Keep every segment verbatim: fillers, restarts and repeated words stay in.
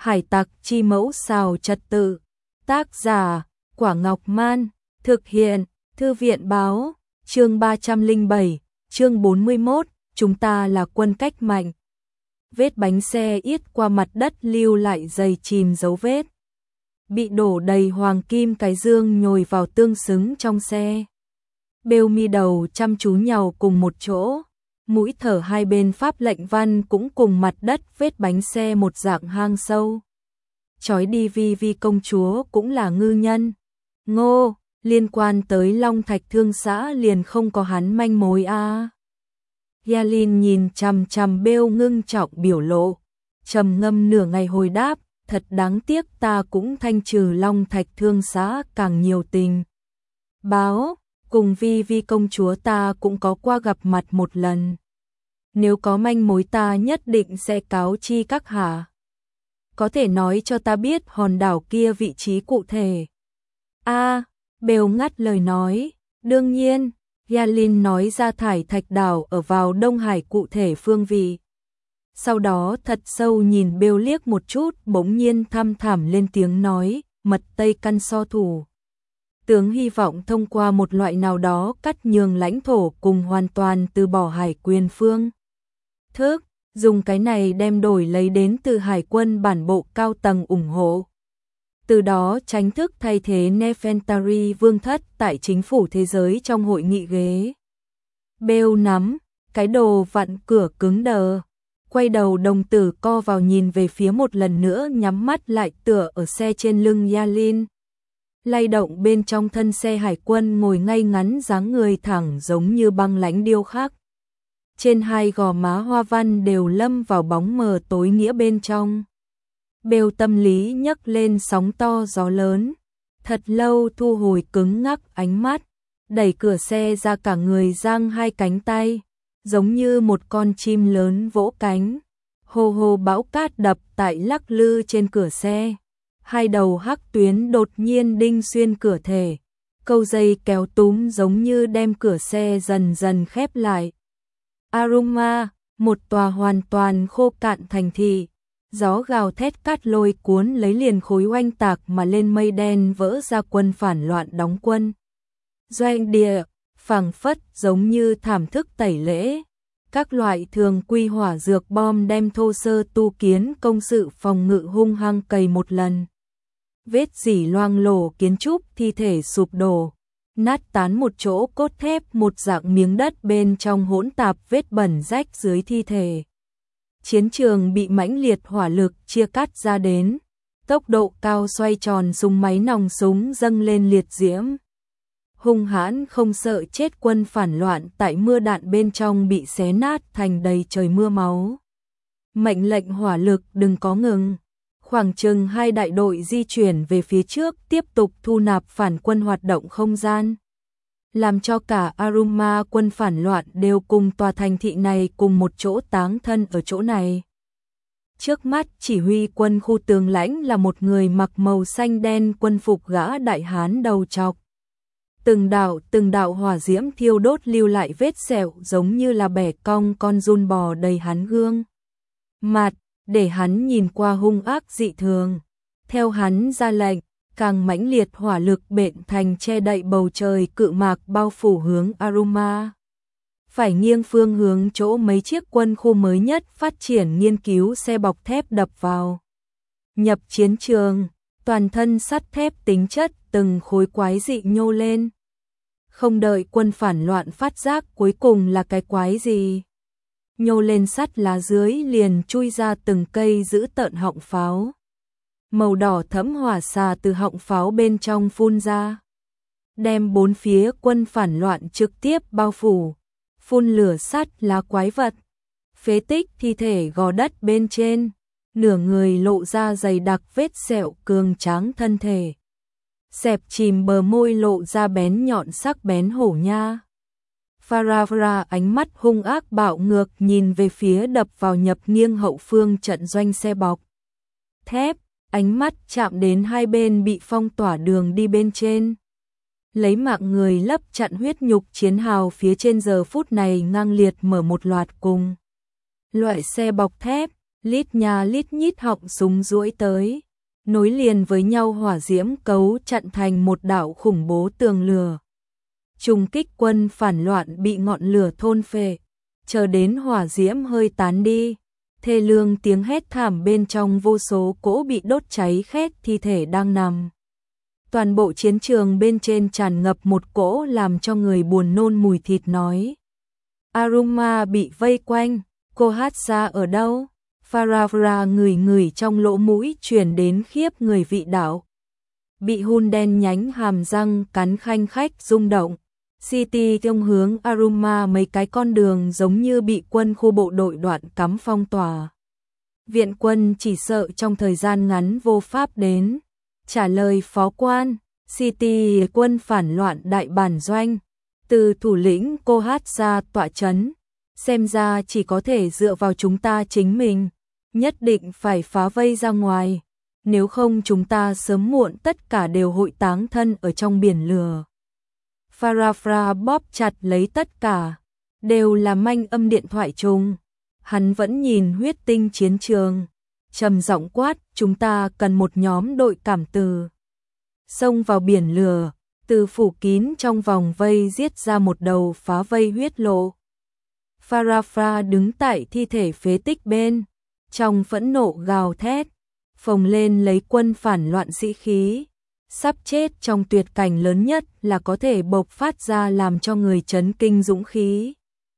Hải tặc chi mẫu xào trật tự. Tác giả, Quả Ngọc Man. Thực hiện, Thư viện báo. Chương ba trăm lẻ bảy, chương bốn mươi mốt, chúng ta là quân cách mạnh. Vết bánh xe ít qua mặt đất lưu lại dày chìm dấu vết. Bị đổ đầy hoàng kim cái dương nhồi vào tương xứng trong xe. Bêu mi đầu chăm chú nhào cùng một chỗ. Mũi thở hai bên pháp lệnh văn cũng cùng mặt đất vết bánh xe một dạng hang sâu. Chói đi Vi Vi công chúa cũng là ngư nhân. Ngô, liên quan tới Long Thạch Thương xã liền không có hắn manh mối a. À. Yalin nhìn chằm chằm Bêu ngưng trọng biểu lộ, trầm ngâm nửa ngày hồi đáp, thật đáng tiếc ta cũng thanh trừ Long Thạch Thương xã càng nhiều tình. Báo, cùng Vi Vi công chúa ta cũng có qua gặp mặt một lần. Nếu có manh mối ta nhất định sẽ cáo chi các hạ. Có thể nói cho ta biết hòn đảo kia vị trí cụ thể. A, à, Bêu ngắt lời nói, đương nhiên, Yalin nói ra thải thạch đảo ở vào Đông Hải cụ thể phương vị. Sau đó thật sâu nhìn Bêu liếc một chút, bỗng nhiên thăm thẳm lên tiếng nói, mật Tây căn so thủ. Tướng hy vọng thông qua một loại nào đó cắt nhường lãnh thổ cùng hoàn toàn từ bỏ hải quyền phương thức, dùng cái này đem đổi lấy đến từ hải quân bản bộ cao tầng ủng hộ. Từ đó tránh thức thay thế Nefertari vương thất tại chính phủ thế giới trong hội nghị ghế. Bêu nắm, cái đồ vặn cửa cứng đờ, quay đầu đồng tử co vào nhìn về phía một lần nữa nhắm mắt lại tựa ở xe trên lưng Yalin. Lay động bên trong thân xe hải quân ngồi ngay ngắn dáng người thẳng giống như băng lãnh điêu khắc. Trên hai gò má hoa văn đều lâm vào bóng mờ tối nghĩa bên trong. Bêu tâm lý nhấc lên sóng to gió lớn, thật lâu thu hồi cứng ngắc ánh mắt, đẩy cửa xe ra cả người giang hai cánh tay, giống như một con chim lớn vỗ cánh. Hồ hồ bão cát đập tại lắc lư trên cửa xe, hai đầu hắc tuyến đột nhiên đinh xuyên cửa thể, câu dây kéo túm giống như đem cửa xe dần dần khép lại. Aruma, một tòa hoàn toàn khô cạn thành thị. Gió gào thét cát lôi cuốn lấy liền khối oanh tạc mà lên mây đen vỡ ra quân phản loạn đóng quân. Doanh địa, phảng phất giống như thảm thức tẩy lễ. Các loại thường quy hỏa dược bom đem thô sơ tu kiến công sự phòng ngự hung hăng cày một lần. Vết rỉ loang lổ kiến trúc thi thể sụp đổ. Nát tán một chỗ cốt thép một dạng miếng đất bên trong hỗn tạp vết bẩn rách dưới thi thể. Chiến trường bị mãnh liệt hỏa lực chia cắt ra đến, tốc độ cao xoay tròn súng máy nòng súng dâng lên liệt diễm. Hung hãn không sợ chết quân phản loạn tại mưa đạn bên trong bị xé nát thành đầy trời mưa máu. Mệnh lệnh hỏa lực đừng có ngừng. Khoảng chừng hai đại đội di chuyển về phía trước tiếp tục thu nạp phản quân hoạt động không gian. Làm cho cả Aruma quân phản loạn đều cùng tòa thành thị này cùng một chỗ táng thân ở chỗ này. Trước mắt chỉ huy quân khu tướng lãnh là một người mặc màu xanh đen quân phục gã đại hán đầu trọc. Từng đạo từng đạo hỏa diễm thiêu đốt lưu lại vết sẹo giống như là bẻ cong con giun bò đầy hắn gương mặt, để hắn nhìn qua hung ác dị thường. Theo hắn ra lệnh, càng mãnh liệt hỏa lực bện thành che đậy bầu trời cự mạc bao phủ hướng Aruma. Phải nghiêng phương hướng chỗ mấy chiếc quân khu mới nhất phát triển nghiên cứu xe bọc thép đập vào. Nhập chiến trường, toàn thân sắt thép tính chất từng khối quái dị nhô lên. Không đợi quân phản loạn phát giác cuối cùng là cái quái gì. Nhô lên sắt lá dưới liền chui ra từng cây giữ tợn họng pháo. Màu đỏ thẫm hỏa xà từ họng pháo bên trong phun ra, đem bốn phía quân phản loạn trực tiếp bao phủ, phun lửa sắt lá quái vật, phế tích thi thể gò đất bên trên, nửa người lộ ra dày đặc vết sẹo cường tráng thân thể, xẹp chìm bờ môi lộ ra bén nhọn sắc bén hổ nha. Faravra ánh mắt hung ác bạo ngược nhìn về phía đập vào nhập nghiêng hậu phương trận doanh xe bọc thép. Ánh mắt chạm đến hai bên bị phong tỏa đường đi bên trên. Lấy mạng người lấp chặn huyết nhục chiến hào phía trên giờ phút này ngang liệt mở một loạt cùng. Loại xe bọc thép, Lít nha lít nhít họng súng duỗi tới, nối liền với nhau hỏa diễm cấu chặn thành một đạo khủng bố tường lửa. Trùng kích quân phản loạn bị ngọn lửa thôn phệ, chờ đến hỏa diễm hơi tán đi, thê lương tiếng hét thảm bên trong vô số cỗ bị đốt cháy khét thi thể đang nằm. Toàn bộ chiến trường bên trên tràn ngập một cỗ làm cho người buồn nôn mùi thịt nói. Aruma bị vây quanh, Kohatsa ở đâu? Faravra ngửi ngửi trong lỗ mũi truyền đến khiếp người vị đạo. Bị hun đen nhánh hàm răng cắn khanh khách rung động. City thông hướng Aruma mấy cái con đường giống như bị quân khu bộ đội đoạn cắm phong tỏa. Viện quân chỉ sợ trong thời gian ngắn vô pháp đến. Trả lời phó quan, City quân phản loạn đại bản doanh, từ thủ lĩnh Kohatsa tọa chấn, xem ra chỉ có thể dựa vào chúng ta chính mình, nhất định phải phá vây ra ngoài, nếu không chúng ta sớm muộn tất cả đều hội táng thân ở trong biển lửa. Farafra bóp chặt lấy tất cả, đều là manh âm điện thoại chung. Hắn vẫn nhìn huyết tinh chiến trường, trầm giọng quát, chúng ta cần một nhóm đội cảm từ. Xông vào biển lửa, từ phủ kín trong vòng vây giết ra một đầu phá vây huyết lộ. Farafra đứng tại thi thể phế tích bên, trong phẫn nộ gào thét, phồng lên lấy quân phản loạn sĩ khí. Sắp chết trong tuyệt cảnh lớn nhất là có thể bộc phát ra làm cho người chấn kinh dũng khí.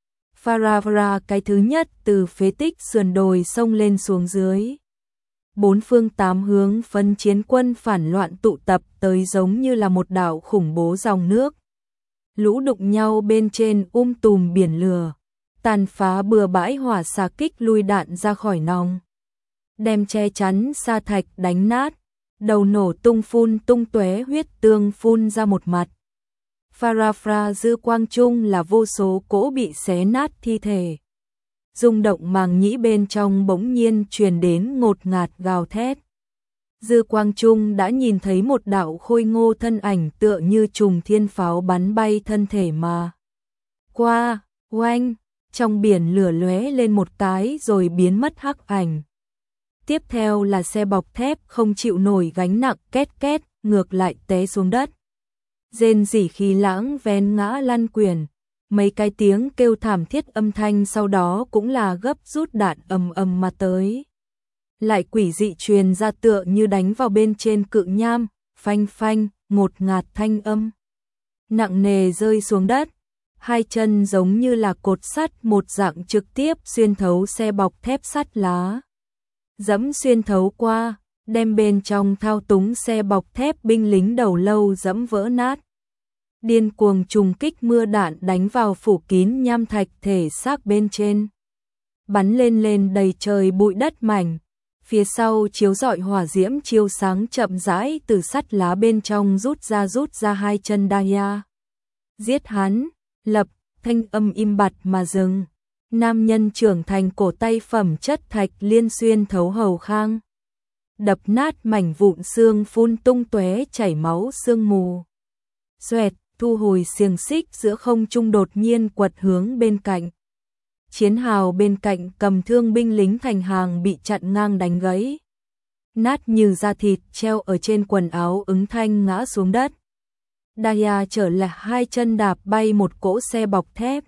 Farafra cái thứ nhất từ phế tích sườn đồi xông lên xuống dưới. Bốn phương tám hướng phân chiến quân phản loạn tụ tập tới giống như là một đảo khủng bố dòng nước. Lũ đụng nhau bên trên um tùm biển lửa, tàn phá bừa bãi hỏa xạ kích lui đạn ra khỏi nòng. Đem che chắn sa thạch đánh nát, đầu nổ tung phun tung tóe huyết tương phun ra một mặt. Farafra dư quang trung là vô số cỗ bị xé nát thi thể. Rung động màng nhĩ bên trong bỗng nhiên truyền đến ngột ngạt gào thét. Dư quang trung đã nhìn thấy một đạo khôi ngô thân ảnh tựa như trùng thiên pháo bắn bay thân thể mà. Qua, oanh, trong biển lửa lóe lên một cái rồi biến mất hắc ảnh. Tiếp theo là xe bọc thép không chịu nổi gánh nặng két két, ngược lại té xuống đất. Rên rỉ khí lãng vén ngã lăn quyển, mấy cái tiếng kêu thảm thiết âm thanh sau đó cũng là gấp rút đạn ầm ầm mà tới. Lại quỷ dị truyền ra tựa như đánh vào bên trên cự nham, phanh phanh, ngột ngạt thanh âm. Nặng nề rơi xuống đất, hai chân giống như là cột sắt một dạng trực tiếp xuyên thấu xe bọc thép sắt lá. Dẫm xuyên thấu qua, đem bên trong thao túng xe bọc thép binh lính đầu lâu dẫm vỡ nát. Điên cuồng trùng kích mưa đạn đánh vào phủ kín nham thạch thể xác bên trên. Bắn lên lên đầy trời bụi đất mảnh, phía sau chiếu rọi hỏa diễm chiếu sáng chậm rãi từ sắt lá bên trong rút ra rút ra hai chân Daya. Giết hắn, lập, thanh âm im bặt mà dừng. Nam nhân trưởng thành cổ tay phẩm chất thạch liên xuyên thấu hầu khang. Đập nát mảnh vụn xương phun tung tóe chảy máu sương mù. Xoẹt, thu hồi xiềng xích giữa không trung đột nhiên quật hướng bên cạnh. Chiến hào bên cạnh cầm thương binh lính thành hàng bị chặn ngang đánh gãy. Nát như da thịt treo ở trên quần áo ứng thanh ngã xuống đất. Daya trở lại hai chân đạp bay một cỗ xe bọc thép.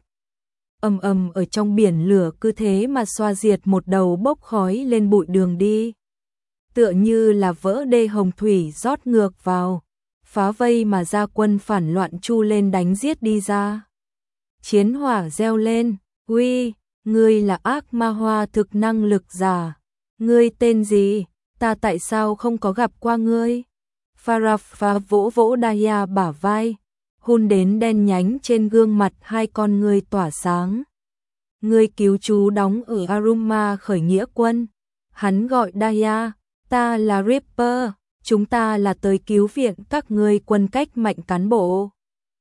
Ầm ầm ở trong biển lửa cứ thế mà xoa diệt một đầu bốc khói lên bụi đường đi. Tựa như là vỡ đê hồng thủy rót ngược vào, phá vây mà ra quân phản loạn chu lên đánh giết đi ra. Chiến hỏa reo lên, uy, ngươi là ác ma hoa thực năng lực giả, ngươi tên gì, ta tại sao không có gặp qua ngươi? Farafra vỗ vỗ Daya bả vai, hun đến đen nhánh trên gương mặt hai con ngươi tỏa sáng. Ngươi cứu chú đóng ở Aruma khởi nghĩa quân. Hắn gọi Daya, ta là Ripper, chúng ta là tới cứu viện các ngươi quân cách mạnh cán bộ.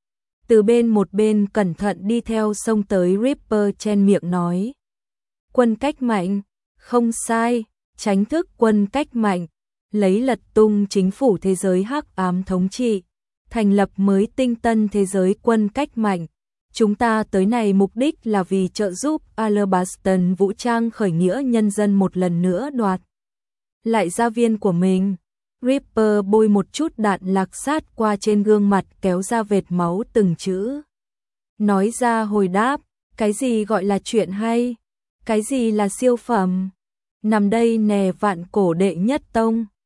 Từ bên một bên cẩn thận đi theo xông tới Ripper chen miệng nói. Quân cách mạnh, không sai, tránh thức quân cách mạnh, lấy lật tung chính phủ thế giới hắc ám thống trị, thành lập mới tinh tân thế giới quân cách mạnh, chúng ta tới này mục đích là vì trợ giúp Alabaston vũ trang khởi nghĩa nhân dân một lần nữa đoạt lại gia viên của mình. Ripper bôi một chút đạn lạc sát qua trên gương mặt kéo ra vệt máu từng chữ. Nói ra hồi đáp, cái gì gọi là chuyện hay? Cái gì là siêu phẩm? Nằm đây nè vạn cổ đệ nhất tông.